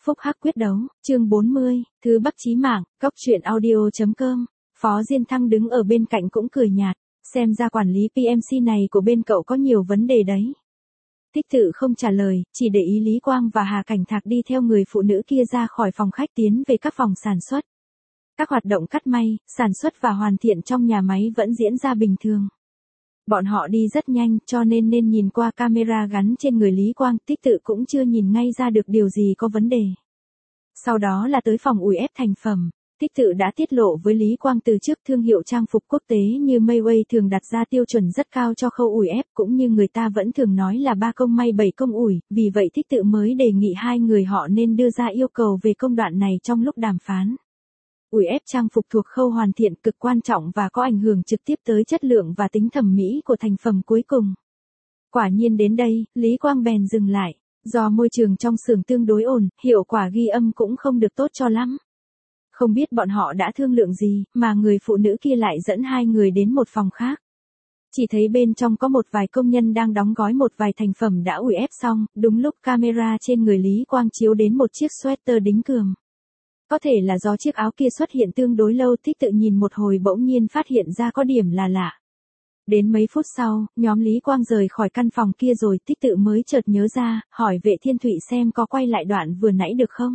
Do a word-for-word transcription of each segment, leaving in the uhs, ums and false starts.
Phúc hắc quyết đấu, chương bốn mươi, thứ Bắc chí mạng, góc truyện audio.com. Phó Diên Thăng đứng ở bên cạnh cũng cười nhạt, xem ra quản lý pê em xê này của bên cậu có nhiều vấn đề đấy. Tích Tự không trả lời, chỉ để ý Lý Quang và Hà Cảnh Thạc đi theo người phụ nữ kia ra khỏi phòng khách tiến về các phòng sản xuất. Các hoạt động cắt may, sản xuất và hoàn thiện trong nhà máy vẫn diễn ra bình thường. Bọn họ đi rất nhanh cho nên nên nhìn qua camera gắn trên người Lý Quang, Tích Tự cũng chưa nhìn ngay ra được điều gì có vấn đề. Sau đó là tới phòng ủi ép thành phẩm. Tích Tự đã tiết lộ với Lý Quang từ trước thương hiệu trang phục quốc tế như Mayway thường đặt ra tiêu chuẩn rất cao cho khâu ủi ép, cũng như người ta vẫn thường nói là ba công may bảy công ủi, vì vậy Tích Tự mới đề nghị hai người họ nên đưa ra yêu cầu về công đoạn này trong lúc đàm phán. Ủi ép trang phục thuộc khâu hoàn thiện cực quan trọng và có ảnh hưởng trực tiếp tới chất lượng và tính thẩm mỹ của thành phẩm cuối cùng. Quả nhiên đến đây, Lý Quang bèn dừng lại, do môi trường trong xưởng tương đối ổn, hiệu quả ghi âm cũng không được tốt cho lắm. Không biết bọn họ đã thương lượng gì, mà người phụ nữ kia lại dẫn hai người đến một phòng khác. Chỉ thấy bên trong có một vài công nhân đang đóng gói một vài thành phẩm đã ủi ép xong, đúng lúc camera trên người Lý Quang chiếu đến một chiếc sweater đính cườm. Có thể là do chiếc áo kia xuất hiện tương đối lâu, Tích Tự nhìn một hồi bỗng nhiên phát hiện ra có điểm là lạ. Đến mấy phút sau, nhóm Lý Quang rời khỏi căn phòng kia rồi, Tích Tự mới chợt nhớ ra, hỏi Vệ Thiên Thụy xem có quay lại đoạn vừa nãy được không.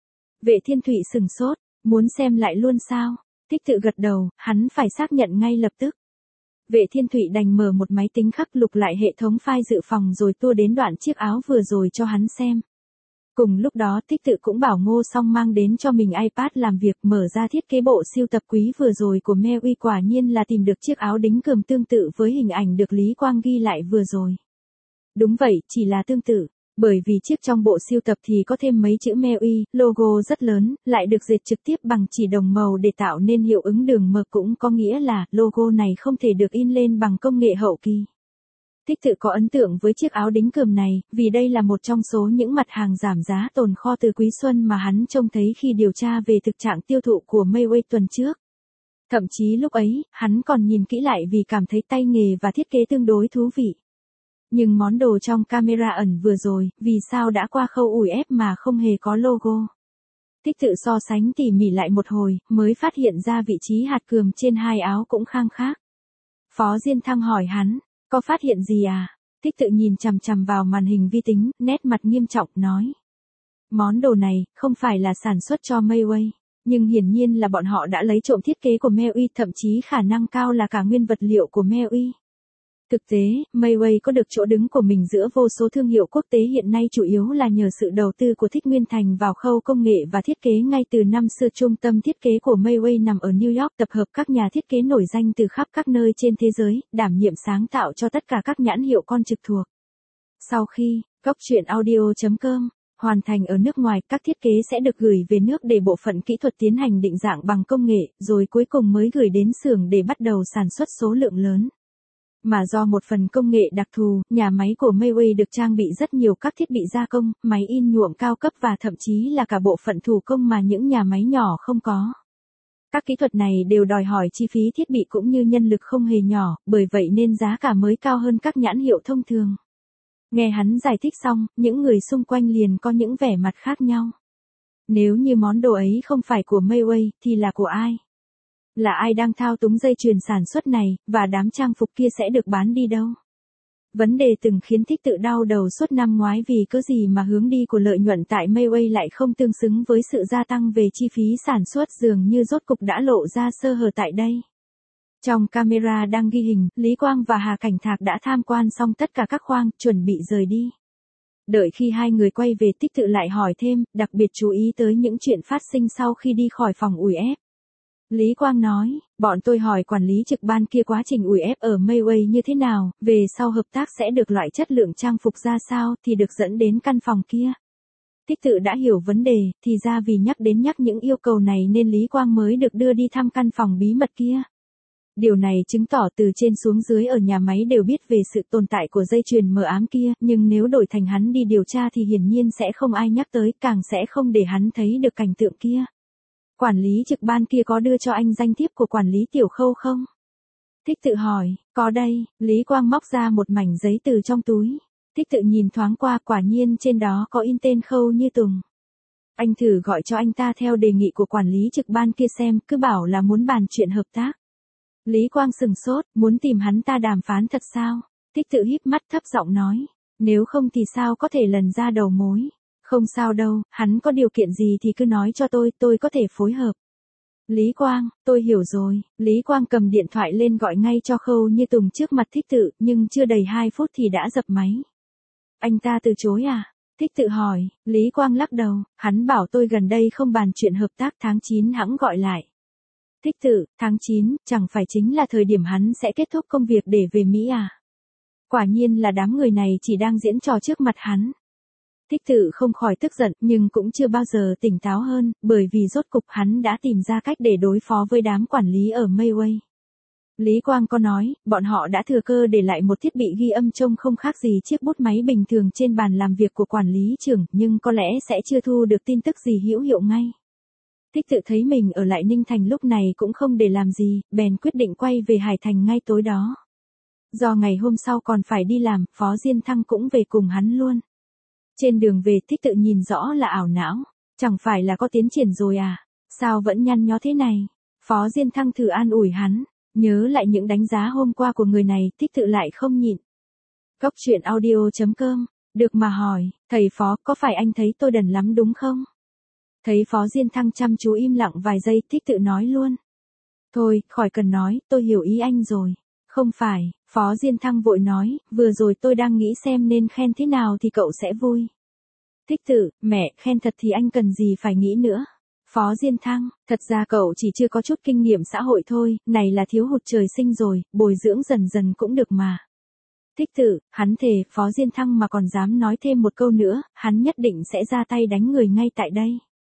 Vệ Thiên Thụy sừng sốt, muốn xem lại luôn sao? Tích Tự gật đầu, hắn phải xác nhận ngay lập tức. Vệ Thiên Thụy đành mở một máy tính khắc lục lại hệ thống file dự phòng rồi tua đến đoạn chiếc áo vừa rồi cho hắn xem. Cùng lúc đó Tích Tự cũng bảo Ngô Song mang đến cho mình iPad làm việc, mở ra thiết kế bộ siêu tập quý vừa rồi của Mayway, quả nhiên là tìm được chiếc áo đính cườm tương tự với hình ảnh được Lý Quang ghi lại vừa rồi. Đúng vậy, chỉ là tương tự, bởi vì chiếc trong bộ siêu tập thì có thêm mấy chữ Mayway, logo rất lớn, lại được dệt trực tiếp bằng chỉ đồng màu để tạo nên hiệu ứng đường mờ, cũng có nghĩa là logo này không thể được in lên bằng công nghệ hậu kỳ. Tích Tự có ấn tượng với chiếc áo đính cườm này, vì đây là một trong số những mặt hàng giảm giá tồn kho từ Quý Xuân mà hắn trông thấy khi điều tra về thực trạng tiêu thụ của Mayway tuần trước. Thậm chí lúc ấy, hắn còn nhìn kỹ lại vì cảm thấy tay nghề và thiết kế tương đối thú vị. Nhưng món đồ trong camera ẩn vừa rồi, vì sao đã qua khâu ủi ép mà không hề có logo? Tích Tự so sánh tỉ mỉ lại một hồi, mới phát hiện ra vị trí hạt cườm trên hai áo cũng khang khác. Phó Diên Thăng hỏi hắn, có phát hiện gì à? Tích Tự nhìn chằm chằm vào màn hình vi tính, nét mặt nghiêm trọng, nói. Món đồ này, không phải là sản xuất cho Mayway, nhưng hiển nhiên là bọn họ đã lấy trộm thiết kế của Mayway, thậm chí khả năng cao là cả nguyên vật liệu của Mayway. Thực tế, Mayway có được chỗ đứng của mình giữa vô số thương hiệu quốc tế hiện nay chủ yếu là nhờ sự đầu tư của Thích Nguyên Thành vào khâu công nghệ và thiết kế ngay từ năm xưa. Trung tâm thiết kế của Mayway nằm ở New York, tập hợp các nhà thiết kế nổi danh từ khắp các nơi trên thế giới, đảm nhiệm sáng tạo cho tất cả các nhãn hiệu con trực thuộc. Sau khi, góc truyện audio.com hoàn thành ở nước ngoài, các thiết kế sẽ được gửi về nước để bộ phận kỹ thuật tiến hành định dạng bằng công nghệ, rồi cuối cùng mới gửi đến xưởng để bắt đầu sản xuất số lượng lớn. Mà do một phần công nghệ đặc thù, nhà máy của Mayway được trang bị rất nhiều các thiết bị gia công, máy in nhuộm cao cấp và thậm chí là cả bộ phận thủ công mà những nhà máy nhỏ không có. Các kỹ thuật này đều đòi hỏi chi phí thiết bị cũng như nhân lực không hề nhỏ, bởi vậy nên giá cả mới cao hơn các nhãn hiệu thông thường. Nghe hắn giải thích xong, những người xung quanh liền có những vẻ mặt khác nhau. Nếu như món đồ ấy không phải của Mayway, thì là của ai? Là ai đang thao túng dây chuyền sản xuất này, và đám trang phục kia sẽ được bán đi đâu? Vấn đề từng khiến Tích Tự đau đầu suốt năm ngoái, vì cớ gì mà hướng đi của lợi nhuận tại Mayway lại không tương xứng với sự gia tăng về chi phí sản xuất, dường như rốt cục đã lộ ra sơ hở tại đây. Trong camera đang ghi hình, Lý Quang và Hà Cảnh Thạc đã tham quan xong tất cả các khoang, chuẩn bị rời đi. Đợi khi hai người quay về, Tích Tự lại hỏi thêm, đặc biệt chú ý tới những chuyện phát sinh sau khi đi khỏi phòng ủi ép. Lý Quang nói, bọn tôi hỏi quản lý trực ban kia quá trình ủi ép ở Mayway như thế nào, về sau hợp tác sẽ được loại chất lượng trang phục ra sao, thì được dẫn đến căn phòng kia. Tích Tự đã hiểu vấn đề, thì ra vì nhắc đến nhắc những yêu cầu này nên Lý Quang mới được đưa đi thăm căn phòng bí mật kia. Điều này chứng tỏ từ trên xuống dưới ở nhà máy đều biết về sự tồn tại của dây chuyền mờ ám kia, nhưng nếu đổi thành hắn đi điều tra thì hiển nhiên sẽ không ai nhắc tới, càng sẽ không để hắn thấy được cảnh tượng kia. Quản lý trực ban kia có đưa cho anh danh thiếp của quản lý tiểu khâu không? Tích Tự hỏi, có đây. Lý Quang móc ra một mảnh giấy từ trong túi. Tích Tự nhìn thoáng qua, quả nhiên trên đó có in tên Khâu Như Tùng. Anh thử gọi cho anh ta theo đề nghị của quản lý trực ban kia xem, cứ bảo là muốn bàn chuyện hợp tác. Lý Quang sừng sốt, muốn tìm hắn ta đàm phán thật sao? Thích Tự híp mắt thấp giọng nói, nếu không thì sao có thể lần ra đầu mối. Không sao đâu, hắn có điều kiện gì thì cứ nói cho tôi, tôi có thể phối hợp. Lý Quang, tôi hiểu rồi. Lý Quang cầm điện thoại lên gọi ngay cho Khâu Như Tùng trước mặt Thích Tự, nhưng chưa đầy hai phút thì đã dập máy. Anh ta từ chối à? Thích Tự hỏi. Lý Quang lắc đầu, hắn bảo tôi gần đây không bàn chuyện hợp tác, tháng chín hẵng gọi lại. Thích Tự, tháng chín, chẳng phải chính là thời điểm hắn sẽ kết thúc công việc để về Mỹ à? Quả nhiên là đám người này chỉ đang diễn trò trước mặt hắn. Thích Tự không khỏi tức giận, nhưng cũng chưa bao giờ tỉnh táo hơn, bởi vì rốt cục hắn đã tìm ra cách để đối phó với đám quản lý ở Mayway. Lý Quang có nói, bọn họ đã thừa cơ để lại một thiết bị ghi âm trông không khác gì chiếc bút máy bình thường trên bàn làm việc của quản lý trưởng, nhưng có lẽ sẽ chưa thu được tin tức gì hữu hiệu ngay. Thích Tự thấy mình ở lại Ninh Thành lúc này cũng không để làm gì, bèn quyết định quay về Hải Thành ngay tối đó. Do ngày hôm sau còn phải đi làm, Phó Diên Thăng cũng về cùng hắn luôn. Trên đường về Thích Tự nhìn rõ là ảo não, chẳng phải là có tiến triển rồi à, sao vẫn nhăn nhó thế này. Phó Diên Thăng thử an ủi hắn, nhớ lại những đánh giá hôm qua của người này, Thích Tự lại không nhịn. Cốc truyện audio chấm com, được mà hỏi, thầy Phó, có phải anh thấy tôi đần lắm đúng không? Thấy Phó Diên Thăng chăm chú im lặng vài giây, Thích Tự nói luôn. Thôi, khỏi cần nói, tôi hiểu ý anh rồi. Không phải, Phó Diên Thăng vội nói, vừa rồi tôi đang nghĩ xem nên khen thế nào thì cậu sẽ vui. Thích Tự, mẹ, khen thật thì anh cần gì phải nghĩ nữa. Phó Diên Thăng, thật ra cậu chỉ chưa có chút kinh nghiệm xã hội thôi, này là thiếu hụt trời sinh rồi, bồi dưỡng dần dần cũng được mà. Thích Tự, hắn thề, Phó Diên Thăng mà còn dám nói thêm một câu nữa, hắn nhất định sẽ ra tay đánh người ngay tại đây.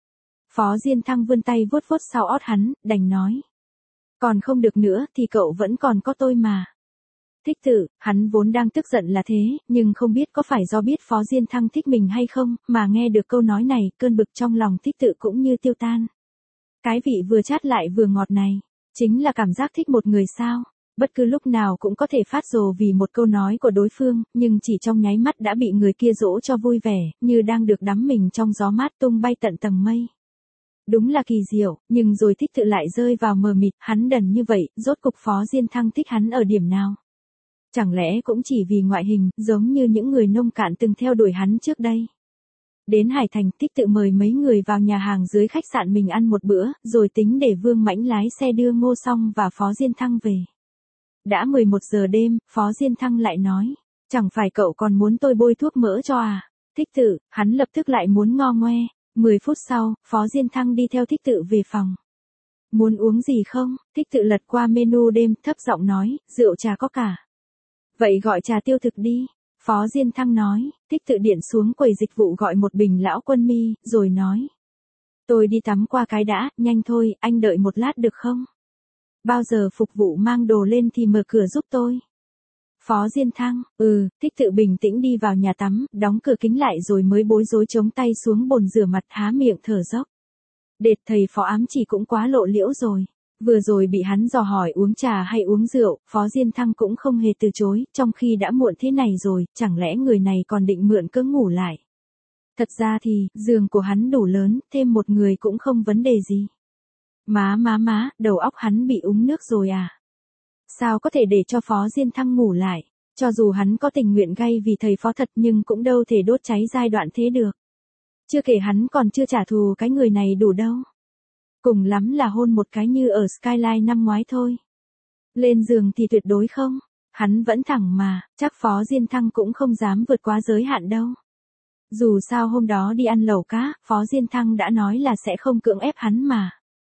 Phó Diên Thăng vươn tay vuốt vuốt sau ót hắn, đành nói. Còn không được nữa thì cậu vẫn còn có tôi mà. Thích Tự, hắn vốn đang tức giận là thế, nhưng không biết có phải do biết Phó Diên Thăng thích mình hay không, mà nghe được câu nói này, cơn bực trong lòng Thích Tự cũng như tiêu tan. Cái vị vừa chát lại vừa ngọt này, chính là cảm giác thích một người sao. Bất cứ lúc nào cũng có thể phát rồ vì một câu nói của đối phương, nhưng chỉ trong nháy mắt đã bị người kia dỗ cho vui vẻ, như đang được đắm mình trong gió mát tung bay tận tầng mây. Đúng là kỳ diệu, nhưng rồi Thích Tự lại rơi vào mờ mịt, hắn đần như vậy, rốt cục Phó Diên Thăng thích hắn ở điểm nào? Chẳng lẽ cũng chỉ vì ngoại hình, giống như những người nông cạn từng theo đuổi hắn trước đây? Đến Hải Thành, Thích Tự mời mấy người vào nhà hàng dưới khách sạn mình ăn một bữa, rồi tính để Vương Mãnh lái xe đưa Ngô Song và Phó Diên Thăng về. Đã mười một giờ đêm, Phó Diên Thăng lại nói, chẳng phải cậu còn muốn tôi bôi thuốc mỡ cho à? Thích Tự, hắn lập tức lại muốn ngo ngoe. Mười phút sau, Phó Diên Thăng đi theo Thích Tự về phòng. Muốn uống gì không? Thích Tự lật qua menu đêm, thấp giọng nói, rượu trà có cả. Vậy gọi trà tiêu thực đi. Phó Diên Thăng nói, Thích Tự điện xuống quầy dịch vụ gọi một bình lão quân mi, rồi nói. Tôi đi tắm qua cái đã, nhanh thôi, anh đợi một lát được không? Bao giờ phục vụ mang đồ lên thì mở cửa giúp tôi. Phó Diên Thăng, ừ, Thích Tự bình tĩnh đi vào nhà tắm, đóng cửa kính lại rồi mới bối rối chống tay xuống bồn rửa mặt há miệng thở dốc. Đệt thầy Phó ám chỉ cũng quá lộ liễu rồi. Vừa rồi bị hắn dò hỏi uống trà hay uống rượu, Phó Diên Thăng cũng không hề từ chối, trong khi đã muộn thế này rồi, chẳng lẽ người này còn định mượn cớ ngủ lại. Thật ra thì, giường của hắn đủ lớn, thêm một người cũng không vấn đề gì. Má má má, đầu óc hắn bị úng nước rồi à? Sao có thể để cho Phó Diên Thăng ngủ lại, cho dù hắn có tình nguyện gay vì thầy Phó thật nhưng cũng đâu thể đốt cháy giai đoạn thế được. Chưa kể hắn còn chưa trả thù cái người này đủ đâu. Cùng lắm là hôn một cái như ở Skyline năm ngoái thôi. Lên giường thì tuyệt đối không, hắn vẫn thẳng mà, chắc Phó Diên Thăng cũng không dám vượt quá giới hạn đâu. Dù sao hôm đó đi ăn lẩu cá, Phó Diên Thăng đã nói là sẽ không cưỡng ép hắn mà.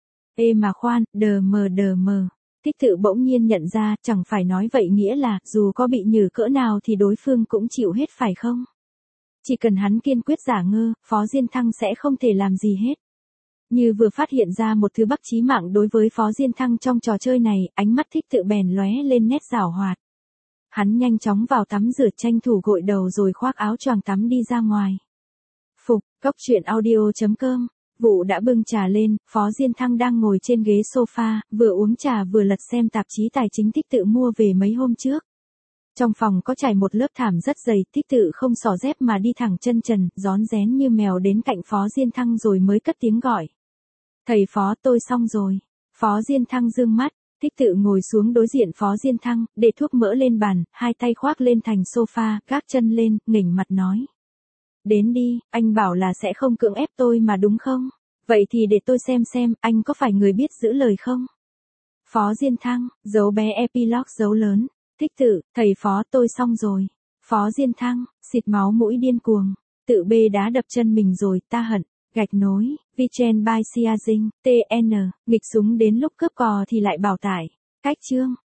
Ê mà khoan, đờ mờ đờ mờ. Thích Tự bỗng nhiên nhận ra, chẳng phải nói vậy nghĩa là, dù có bị nhử cỡ nào thì đối phương cũng chịu hết phải không? Chỉ cần hắn kiên quyết giả ngơ, Phó Diên Thăng sẽ không thể làm gì hết. Như vừa phát hiện ra một thứ bắc chí mạng đối với Phó Diên Thăng trong trò chơi này, ánh mắt Thích Tự bèn lóe lên nét giảo hoạt. Hắn nhanh chóng vào tắm rửa tranh thủ gội đầu rồi khoác áo choàng tắm đi ra ngoài. Phục, cốc truyện audio chấm com. Vụ đã bưng trà lên, Phó Diên Thăng đang ngồi trên ghế sofa, vừa uống trà vừa lật xem tạp chí tài chính Thích Tự mua về mấy hôm trước. Trong phòng có trải một lớp thảm rất dày, Thích Tự không xỏ dép mà đi thẳng chân trần, rón rén như mèo đến cạnh Phó Diên Thăng rồi mới cất tiếng gọi. Thầy Phó, tôi xong rồi. Phó Diên Thăng dương mắt, Thích Tự ngồi xuống đối diện Phó Diên Thăng, để thuốc mỡ lên bàn, hai tay khoác lên thành sofa, gác chân lên, nghỉnh mặt nói. Đến đi, anh bảo là sẽ không cưỡng ép tôi mà đúng không? Vậy thì để tôi xem xem, anh có phải người biết giữ lời không? Phó Diên Thăng, dấu bé epilogue dấu lớn. Thích Tự, thầy Phó, tôi xong rồi. Phó Diên Thăng, xịt máu mũi điên cuồng. Tự bê đá đập chân mình rồi, ta hận. Gạch nối, Vichen by Sia Dinh, tê en, nghịch súng đến lúc cướp cò thì lại bảo tải. Cách chương.